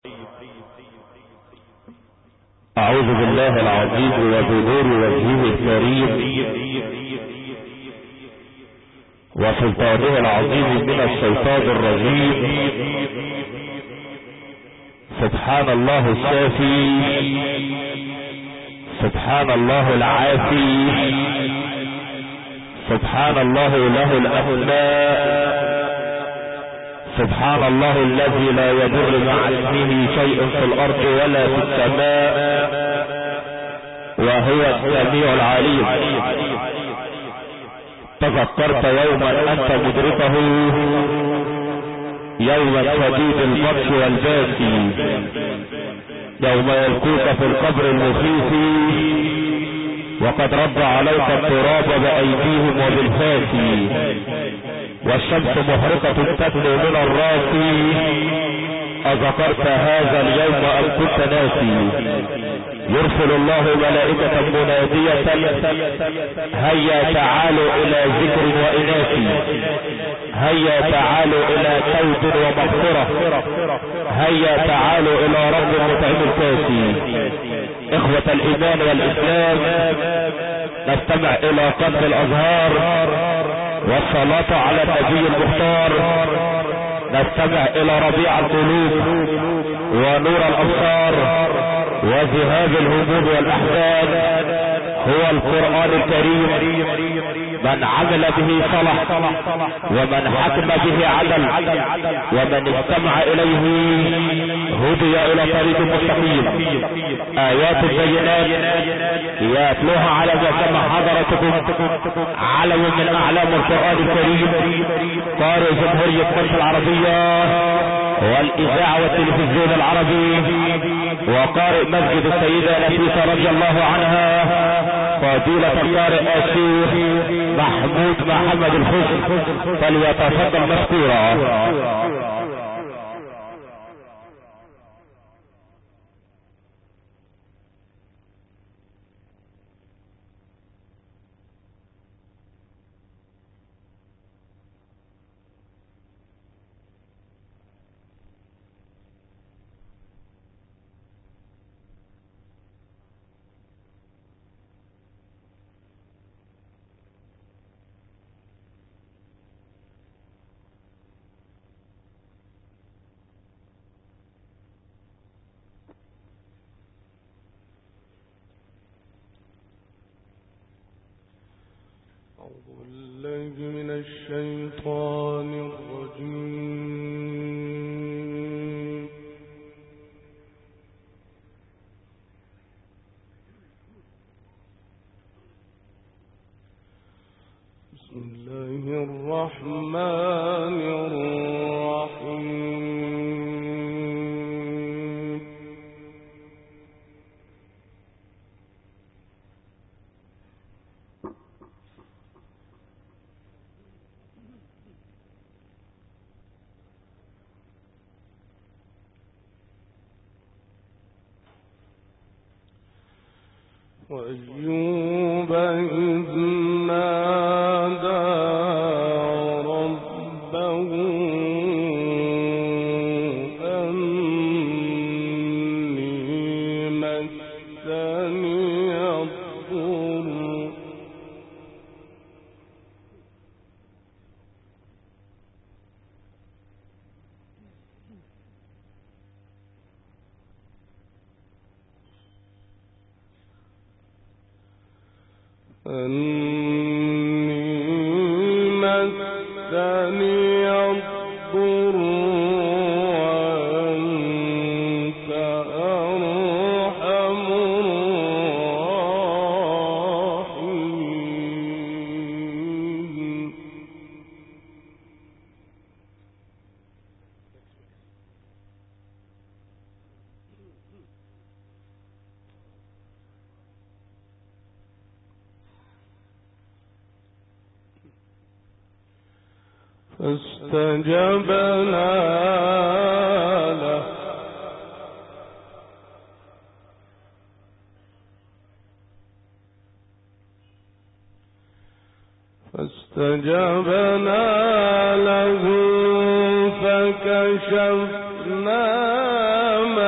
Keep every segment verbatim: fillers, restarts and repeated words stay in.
أعوذ بالله العظيم وبنور وجهه الكريم وسلطانه العظيم من الشيطان الرجيم. سبحان الله الشافي، سبحان الله العافي، سبحان الله له الأسماء، سبحان الله الذي لا يضر مع اسمه شيء في الأرض ولا في السماء، وهو السميع العليم. تذكرت يوما أنت مدركه، يوما شديد البطش والباسي، يوم يلقوك في القبر المخيف وقد رد عليك التراب بأيديهم وبالفاسي، والشمس محرقة تدنو من الراس. أذكرت هذا اليوم أم كنت ناسي؟ يرسل الله ملائكة منادية: هيا تعالوا إلى ذكر وإناث، هيا تعالوا إلى توبة ومغفرة، هيا تعالوا إلى رب مطعم الكاسي. إخوة الإيمان والإسلام، نستمع إلى قلب الأزهار والصلاة على النبي المختار، نستمع إلى ربيع القلوب ونور الأبصار وذهاب الهموم والأحزان. هو القرآن الكريم، من عمل به صلح، ومن حكم به عدل، ومن استمع إليه هدي إلى طريق مستقيم. آيات بينات يتلوها على ما سمع حضرتكم علم من أعلام القرآن الكريم، قارئ جمهورية مصر العربية والإذاعة والتلفزيون العربي، وقارئ مسجد السيدة نفيسة رضي الله عنها، فضيلة القارئ الشيخ محمود محمد الحسن، فليتفضل مشكورا. أعوذ بالله من الشيطان الرجيم. بسم الله الرحمن الرحيم. وأيوب إذ نادى ربه أني مسني الضر أني مسني الضر وأنت أرحم الراحمين. فاستجبنا له فاستجبنا له فكشفنا ما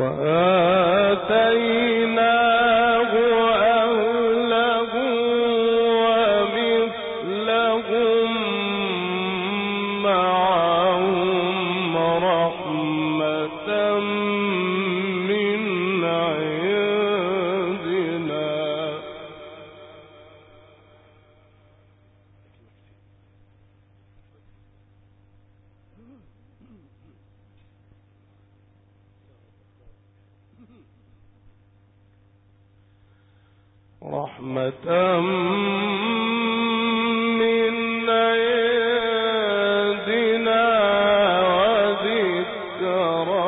وآتيناه أهله ومثلهم معهم رحمة من عندنا رحمة من عندنا وذكرى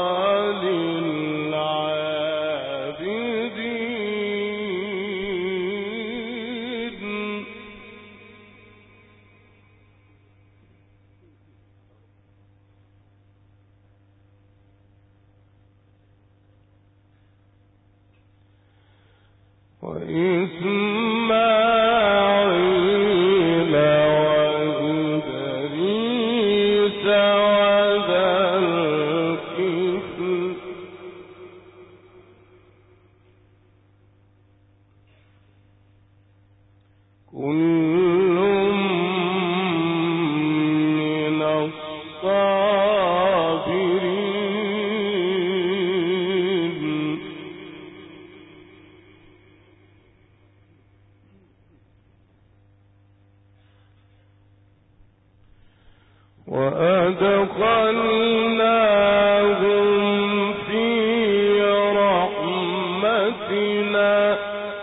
للعابدين وإسماعيل وإدريس وذا الكفل كل من الصابرين وأدخلناهم في رحمتنا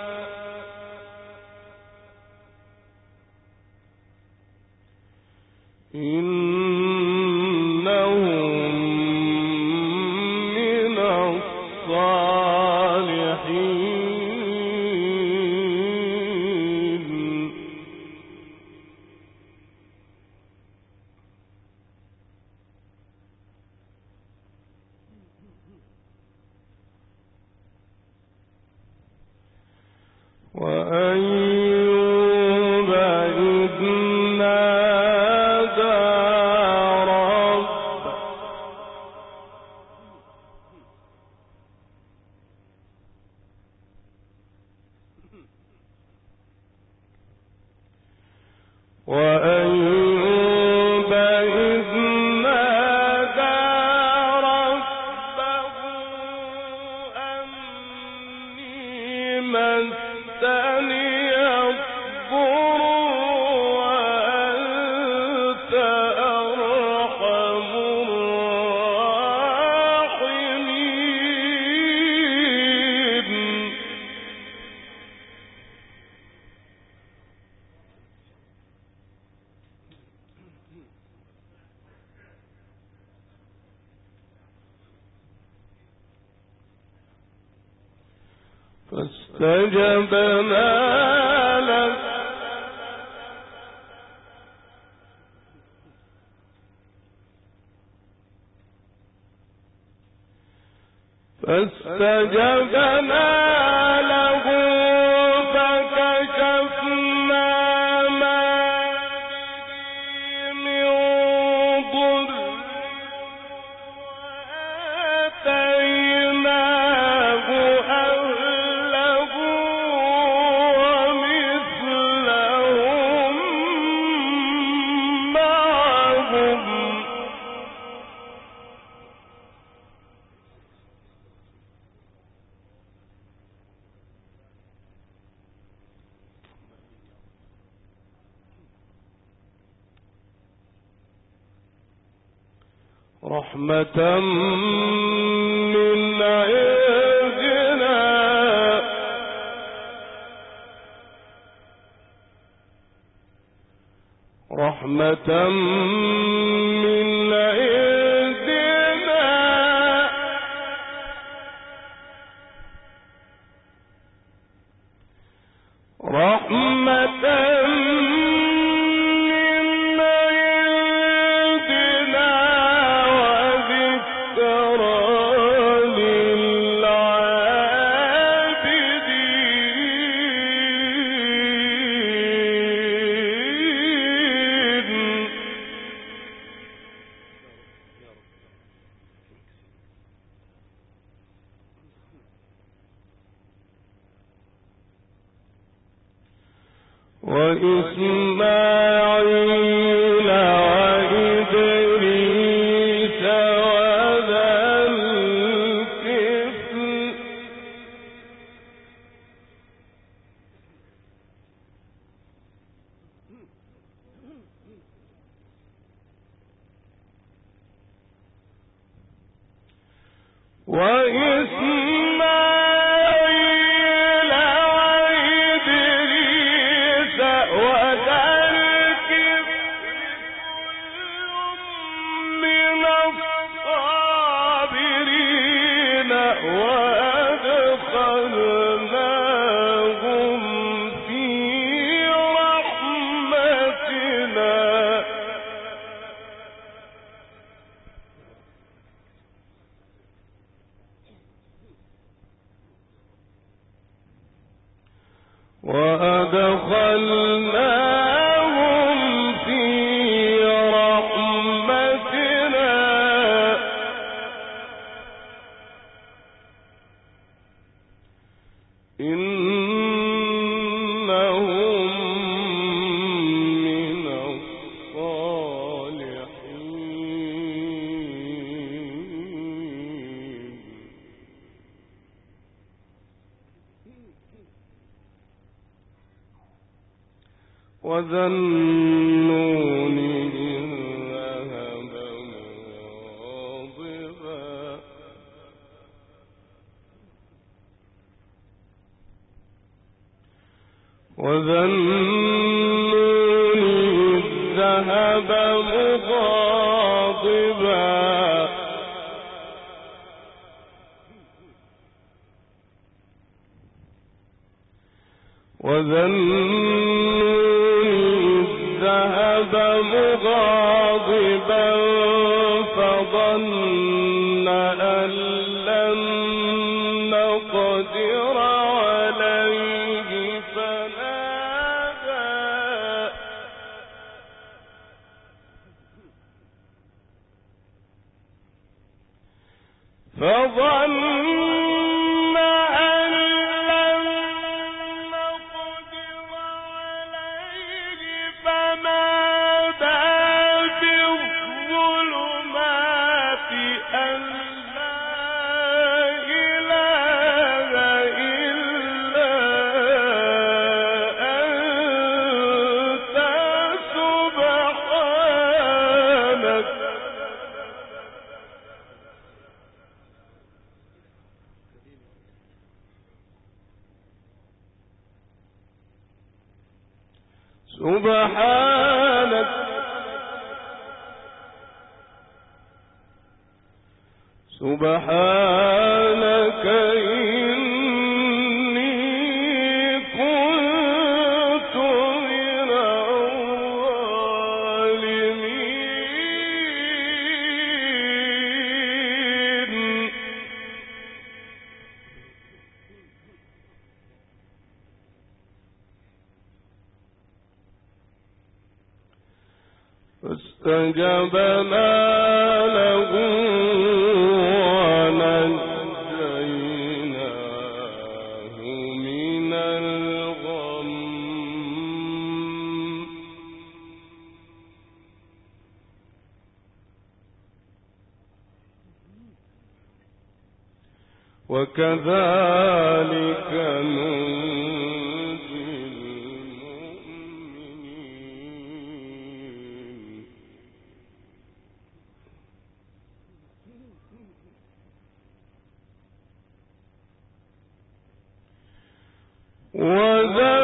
إنهم من الصالحين وأيوب إذ نادى ربه وأيوب إذ نادى ربه أني مسني الضر وأنت أرحم الراحمين فاستجبنا له فاستجبنا له فكشفنا ما به من ضر وآتيناه أهله ومثلهم معهم رحمة من عندنا رحمة من عندنا رحمة وإسماعيل وإدريس وذا الكفل وإسماعيل وإدريس وذا الكفل كل من الصابرين وأدخلناهم في رحمتنا وأدخلناهم في رحمتنا إنهم من الصالحين وذا النون إذ ذهب مغاضبا وذا النون إذ ذهب مغاضبا وذا ذهب مغاضبا فظن أن لن نقدر عليه فنادى فظن سبحانك سبحانك إني كنت من الظالمين فاستجبنا له ونجيناه من الغم وكذلك ننجي المؤمنين وذا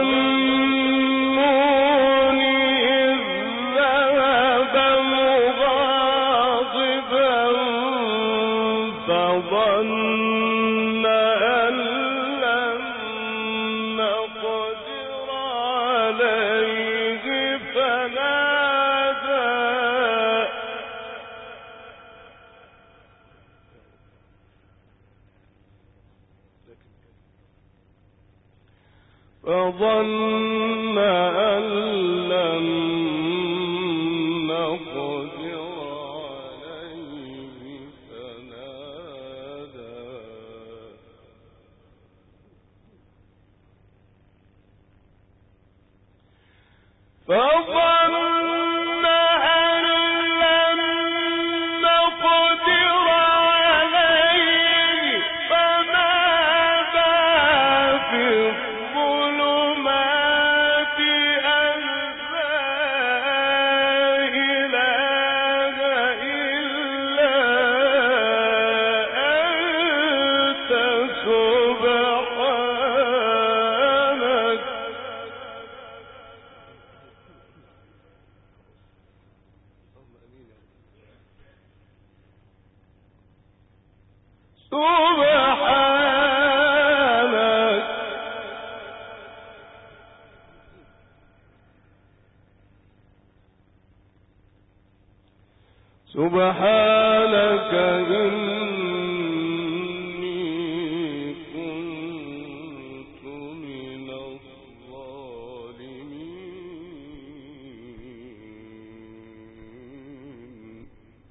النون إذ ذهب مغاضبا فظن أن لن نقدر عليه فنادى فظن أن لن نقدر عليه فنادى سبحانك إني كنت من الظالمين.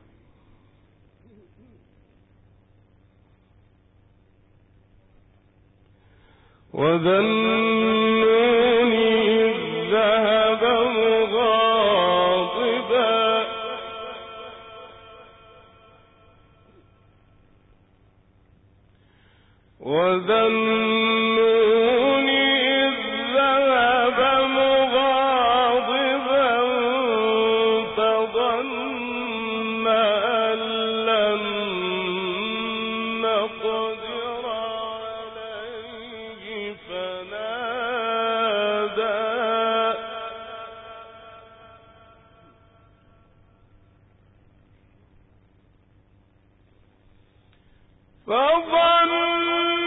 وذا النون إذ ذهب مغاضبا وذا النون إذ ذهب مغاضبا فظن أن لن نقدر عليه فنادى فظن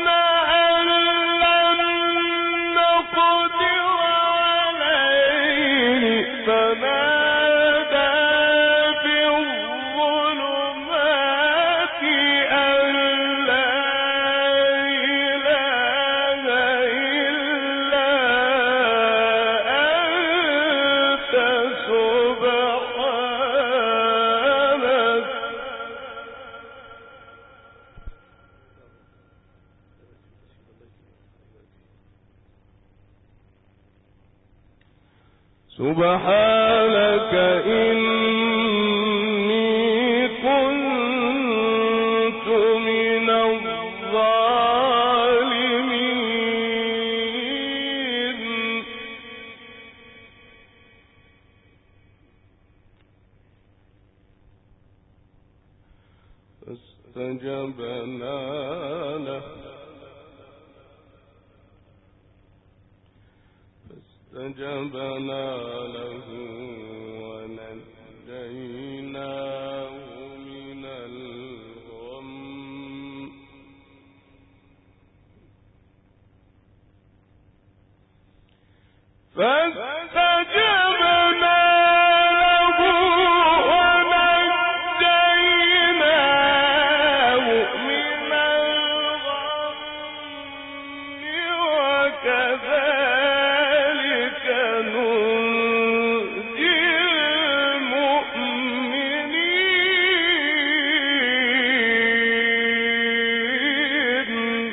سبحانك إني كنت من الظالمين. فاستجبنا له فاستجبنا له ونجيناه من الغم فاستجبنا له ونجيناه من الغم وكذلك ننجي المؤمنين.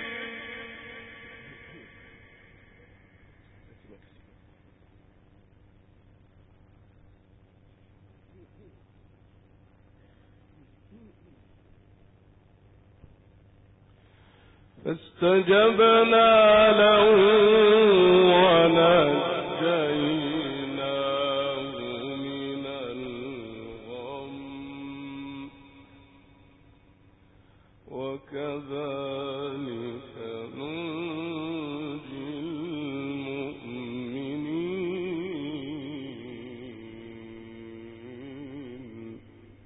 فاستجبنا له ونجيناه من الغم وكذلك ننجي المؤمنين.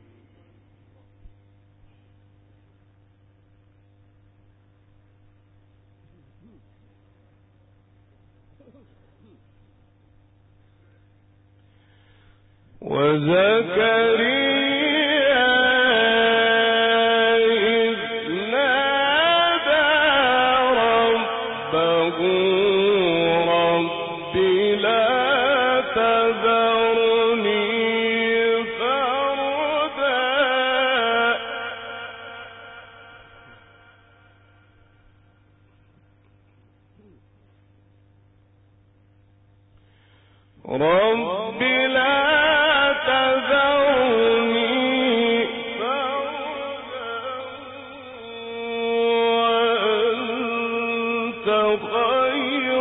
وزكريا إذ نادى ربه رب لا تذرني فردا رب لا تذرني فردا وأنت خير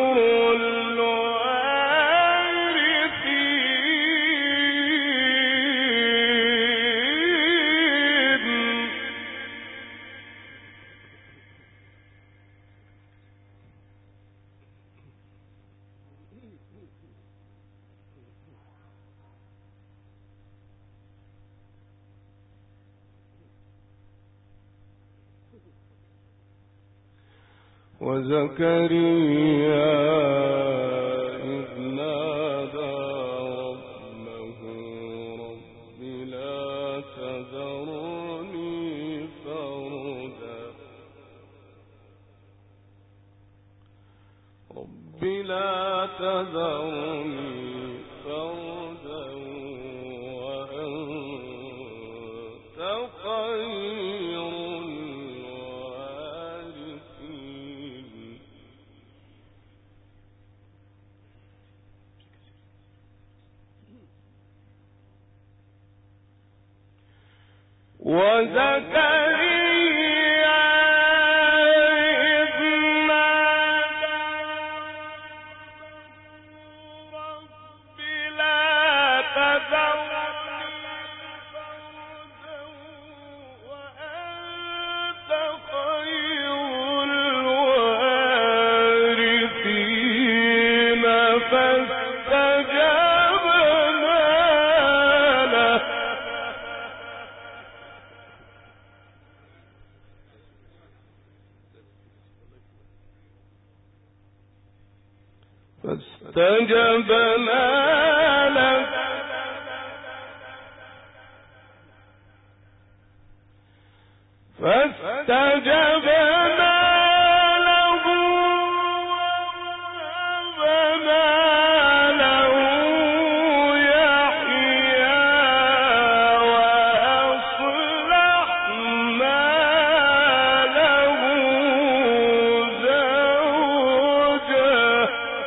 الوارثين. وزكريا إذ نادى ربه رب لا تذرني رب لا تذرني فردا وأنت خير الوارثين. وزكريا إذ نادى رب لا تذرني فردا وأنت خير الوارثين فاستجبنا له فاستجبنا له فاستجبنا له ووهبنا له يحيى وأصلحنا له زوجه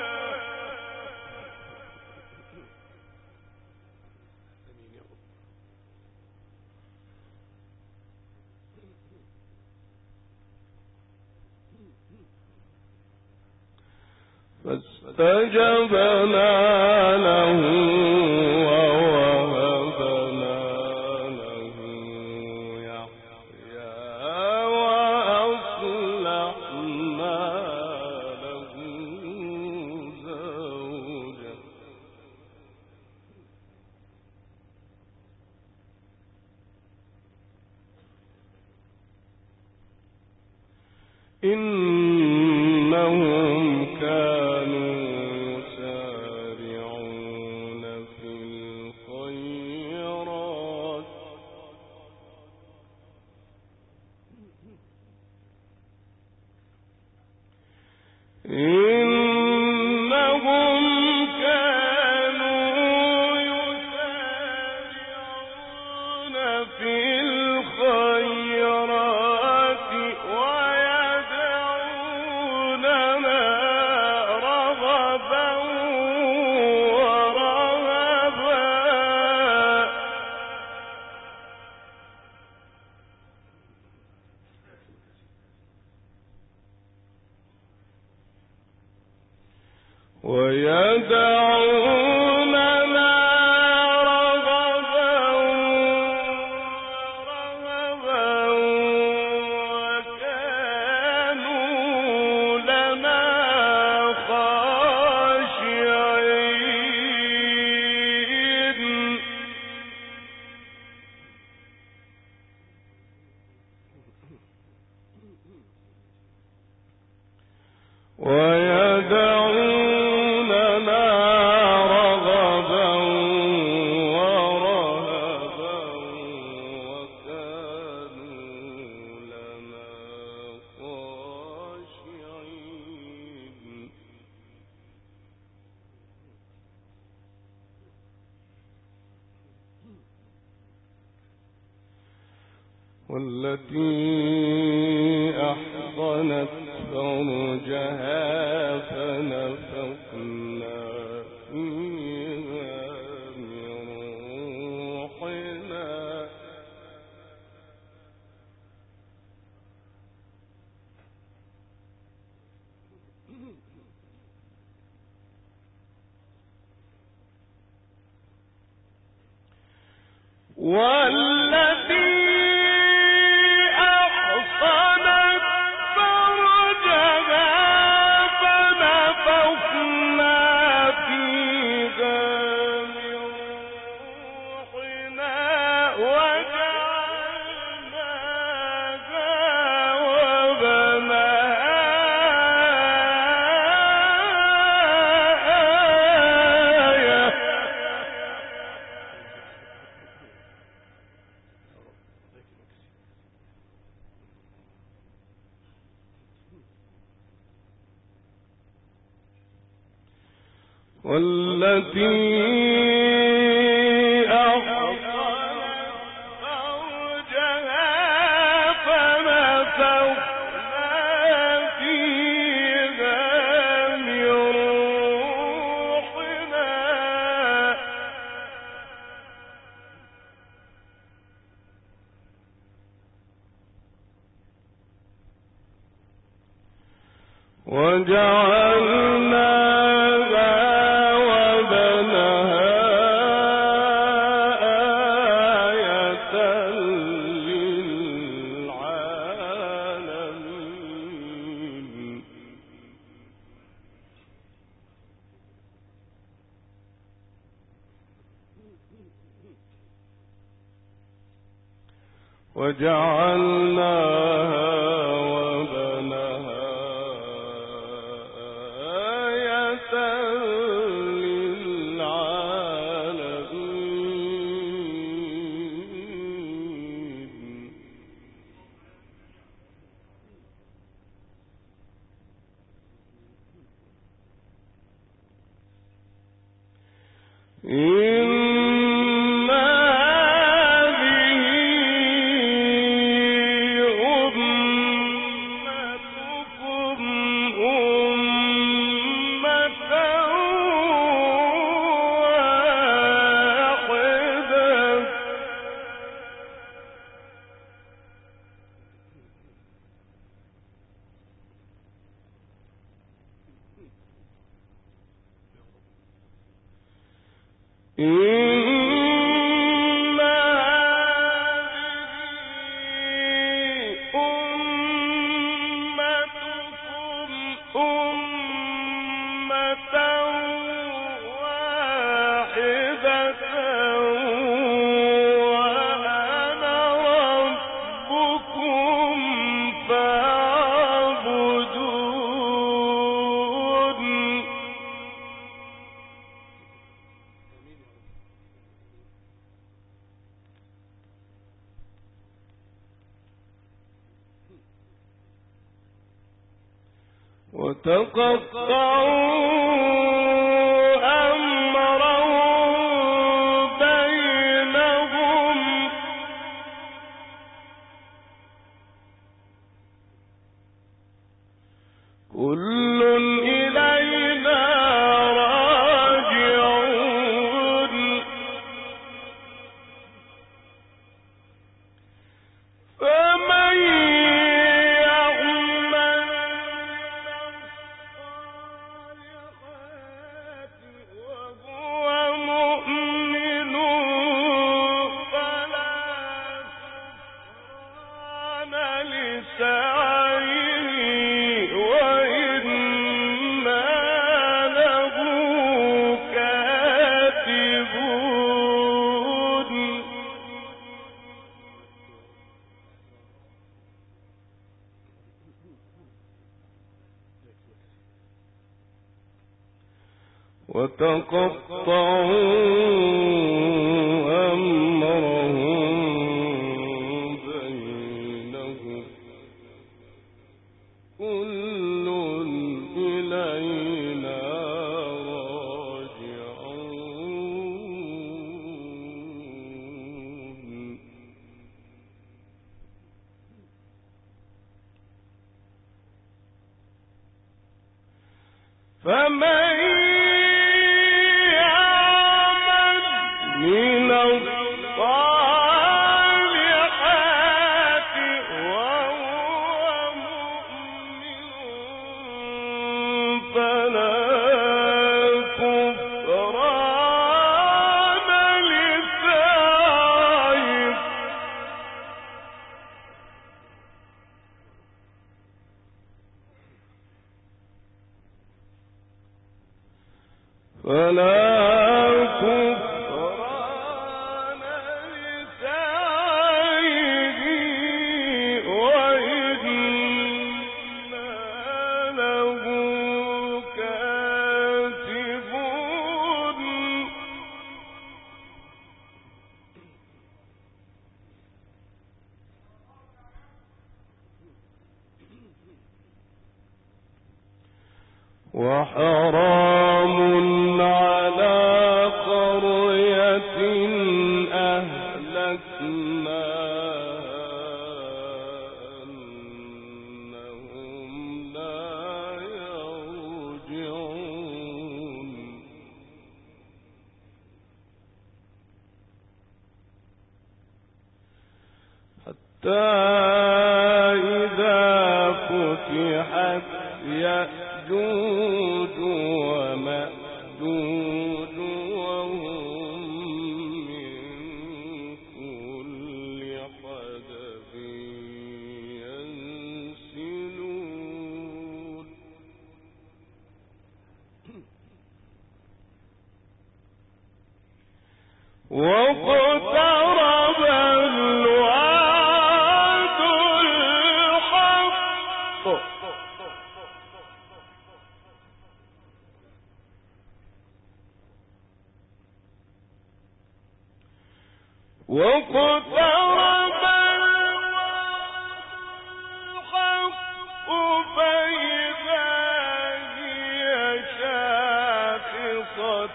فاستجبنا له ووهبنا له يحيى وأصلحنا له زوجه إنهم كانوا يسارعون في الخيرات إنهم كانوا يسارعون في الخيرات ويدعوننا رغبا ورهبا ويدعوننا رغبا ورهبا وكانوا لنا خاشعين ويدعوننا رغبا ورهبا وكانوا لنا خاشعين والتي أحصنت فرجها فنفخنا فيها من روحنا والتي أحصنت فرجها فنفخنا فيها من روحنا وجعلناها وبناها آية والتي وجعلناها وبنها آية للعالمين وجعلناها وتقطعوا أمرهم بينهم كل إلينا راجعون فمن وتقطعوا أمرهم بينهم كل إلينا راجعون فمن من الصالحات وهو مؤمن فلا كفران لسعيه فلا وحرام إذا فتحت يأجوج ومأجوج وهم من كل حدب ينسلون واقترب الوعد الحق واقترب الحق فإذا هي شاخصة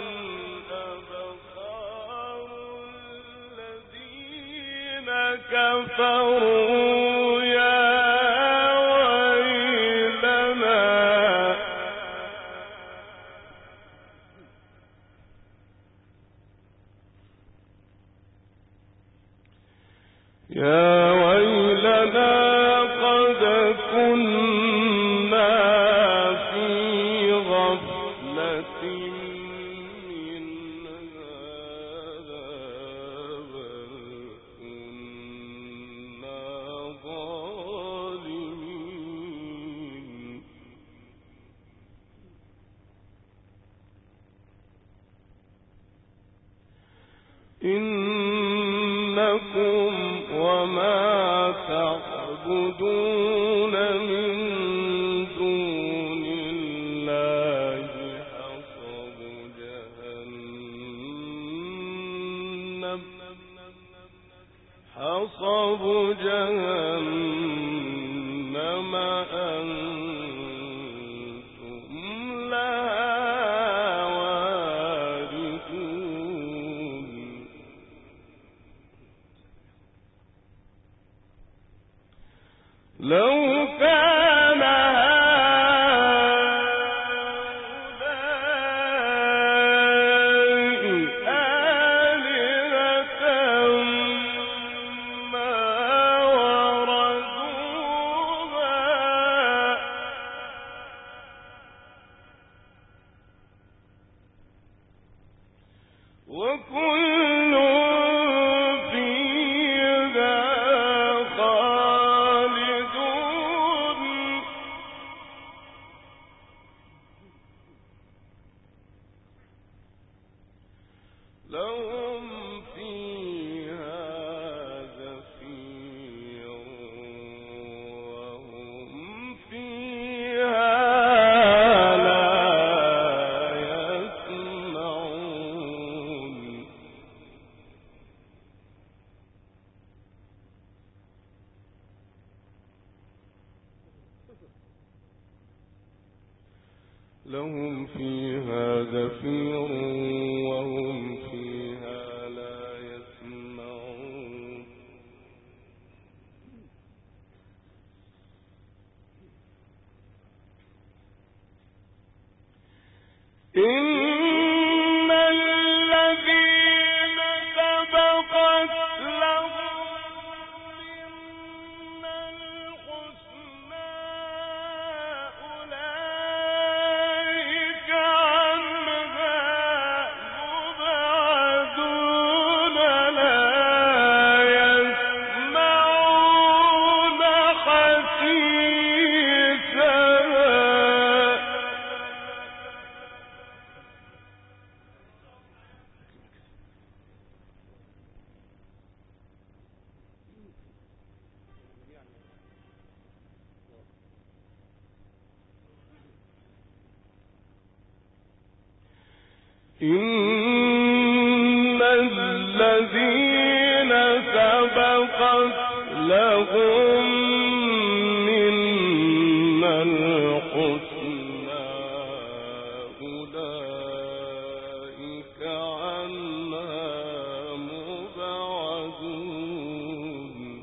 كفروا يا ويلنا يا ويلنا قد كنا في غفلة من هذا بل كنا ظالمين إنكم وما تعبدون من دون الله حصب جهنم حصب جهنم أنتم لها واردون لو كان هؤلاء آلهة ما وردوها وكل فيها خالدون لهم فيها زفير وهم فيها لا يسمعون لهم فيها زفير وهم فيها لا يسمعون إن الذين سبقت لهم منا الحسنى أولئك عنها مبعدون لا يسمعون حسيسها إن الذين سبقت لهم منا الحسنى أولئك عنها مبعدون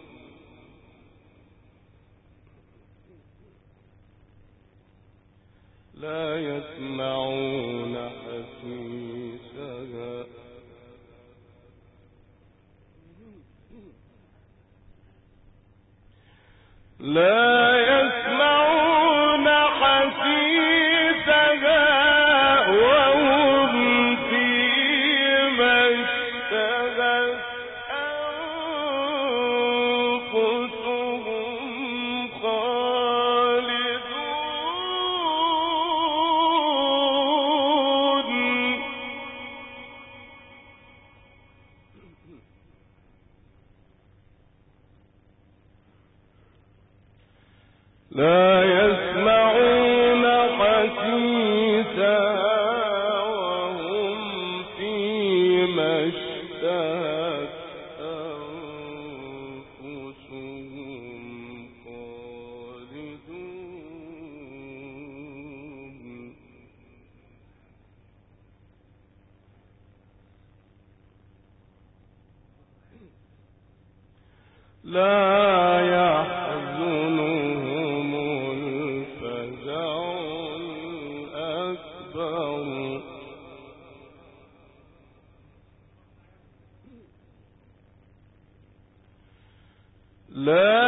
لا يسمعون حسيسها لا يحزنهم الفزع الأكبر لا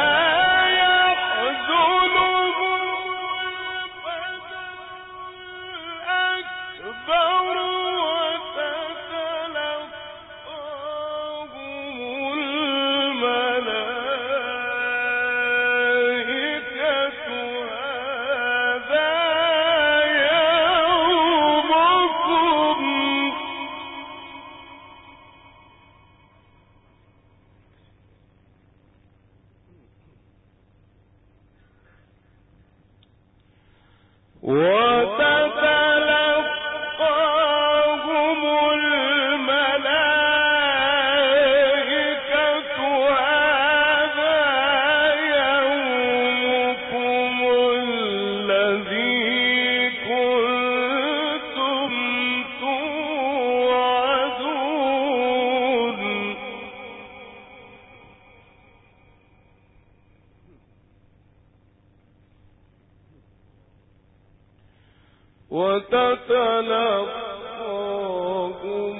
وتتلقاهم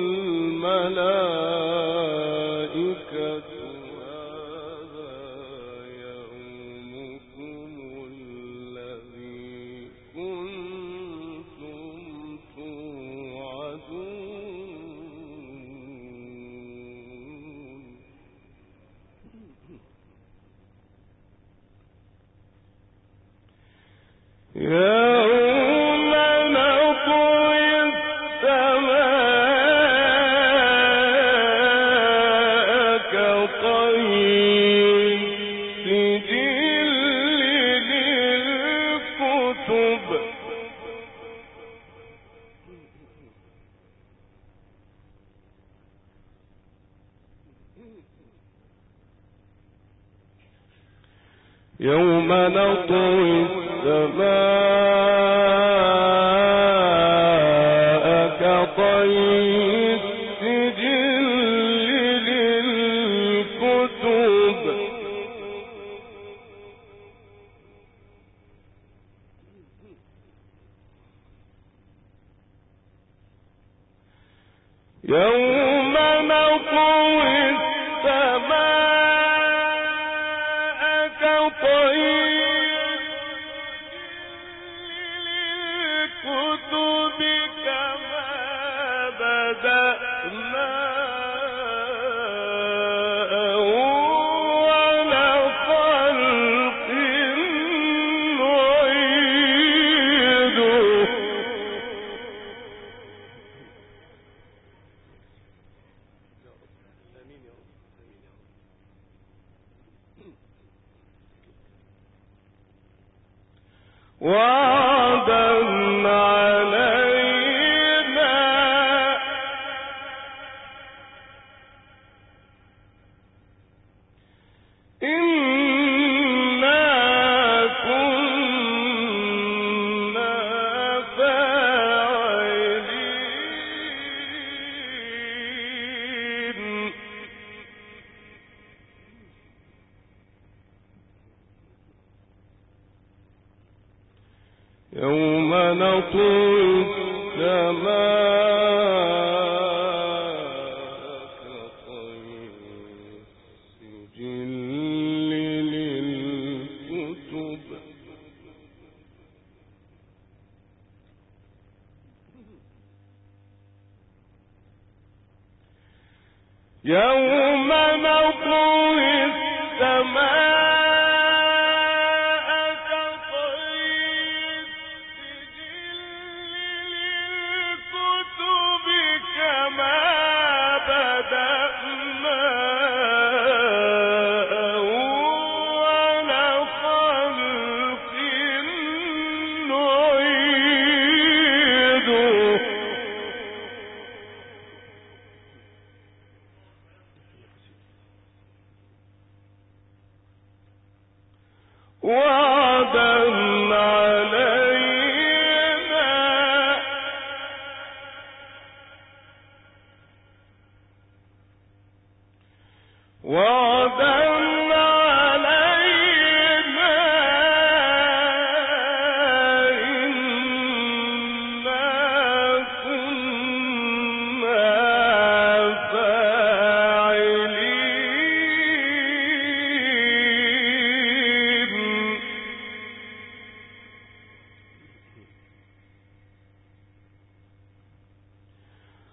الملائكة هذا يومكم الذي كنتم توعدون يوم نطوي السماء كطي السجل للكتب يوم نطوي السماء كطي السجل للكتب يوم نطوي السماء كطي الكتب كما بدأنا أول خلق نعيده وعدا علينا إنا كنا فاعلين يوم نطوي السماء كطي السجل للكتب يوم نطوي السماء أول خلق نعيده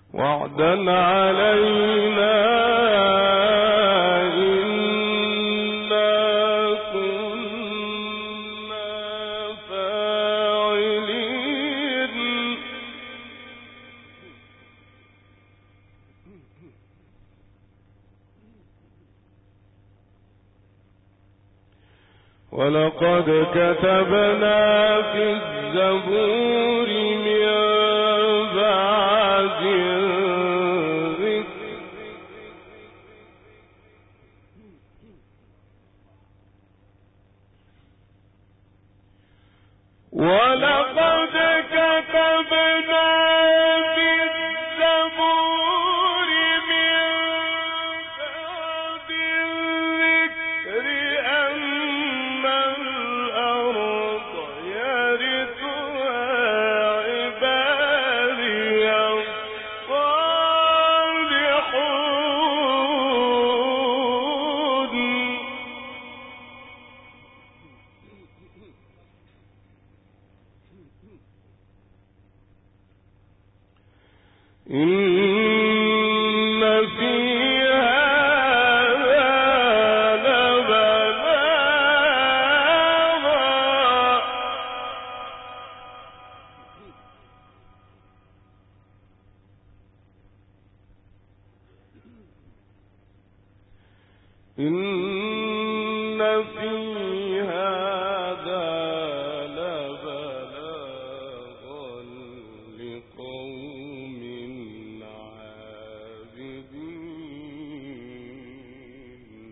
وعدا علينا ولقد كتبنا في الزبور من بعد الذكر ولقد كتبنا في الزبور من بعد الذكر أن الأرض يرثها عبادي الصالحون إن في هذا لبلاغا إن في هذا لبلاغا لقوم عابدين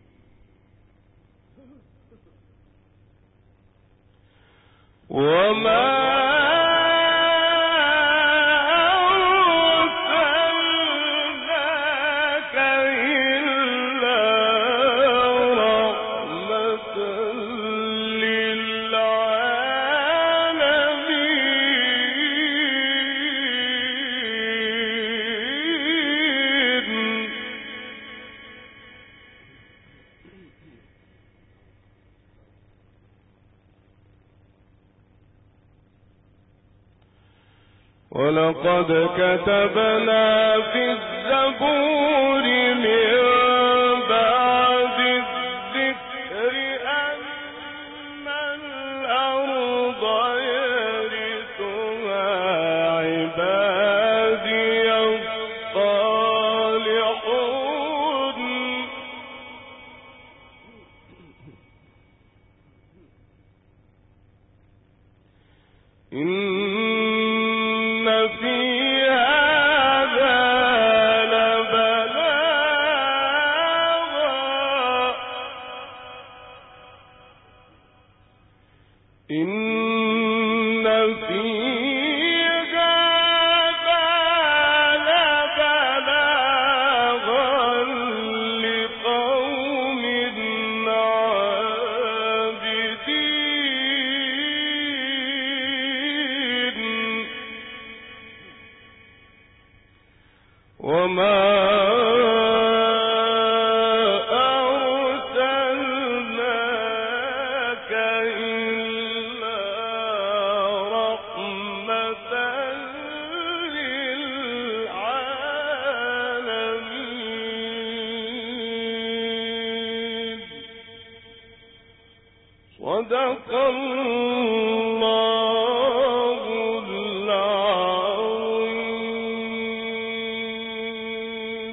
وما أرسلناك إلا رحمة للعالمين ولقد كتبنا في الزبور من بعد الذكر أن الأرض يرثها عبادي الصالحون إن في هذا لبلاغا إن في هذا لبلاغا لقوم عابدين وما أرسلناك إلا رحمة للعالمين صدق الله العظيم.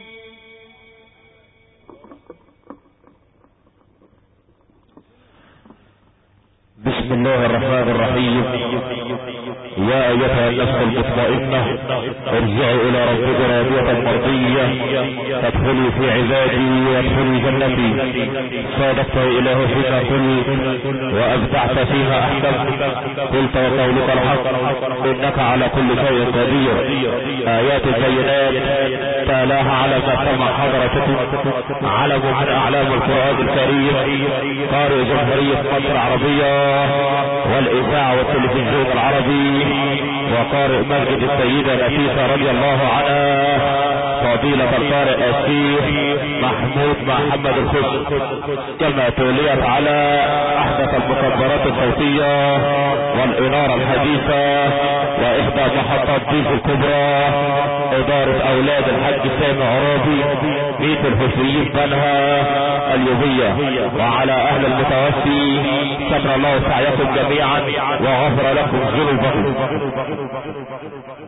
بسم الله الرحمن الرحيم. يا أيتها النفس المطمئنة ارجعي إلى ربك راضية مرضية فادخلي في عبادي وادخلي جنتي. صادقت إله فيما قلت وأبدعت فيما أحكمت قلت وقولك الحق إنك على كل شيء قدير. آيات البينات تلاها على ما سمع حضرتكم علم من أعلام القرآن الكريم قارئ جمهورية مصر العربية والإذاعة والتلفزيون العربي وقارئ مسجد السيدة نفيسة رضي الله عنها فضيلة القارئ الشيخ محمود محمد الخضر، كما توليت على احدث المكبرات الصوتية والانارة الحديثة واحدى محطات ديز الكبرى، ادارة اولاد الحاج سامي عرابي بيت الحسيين بنها اليوبية، وعلى اهل المتوفي سمر الله سعيكم جميعا وغفر لكم ذنوبكم.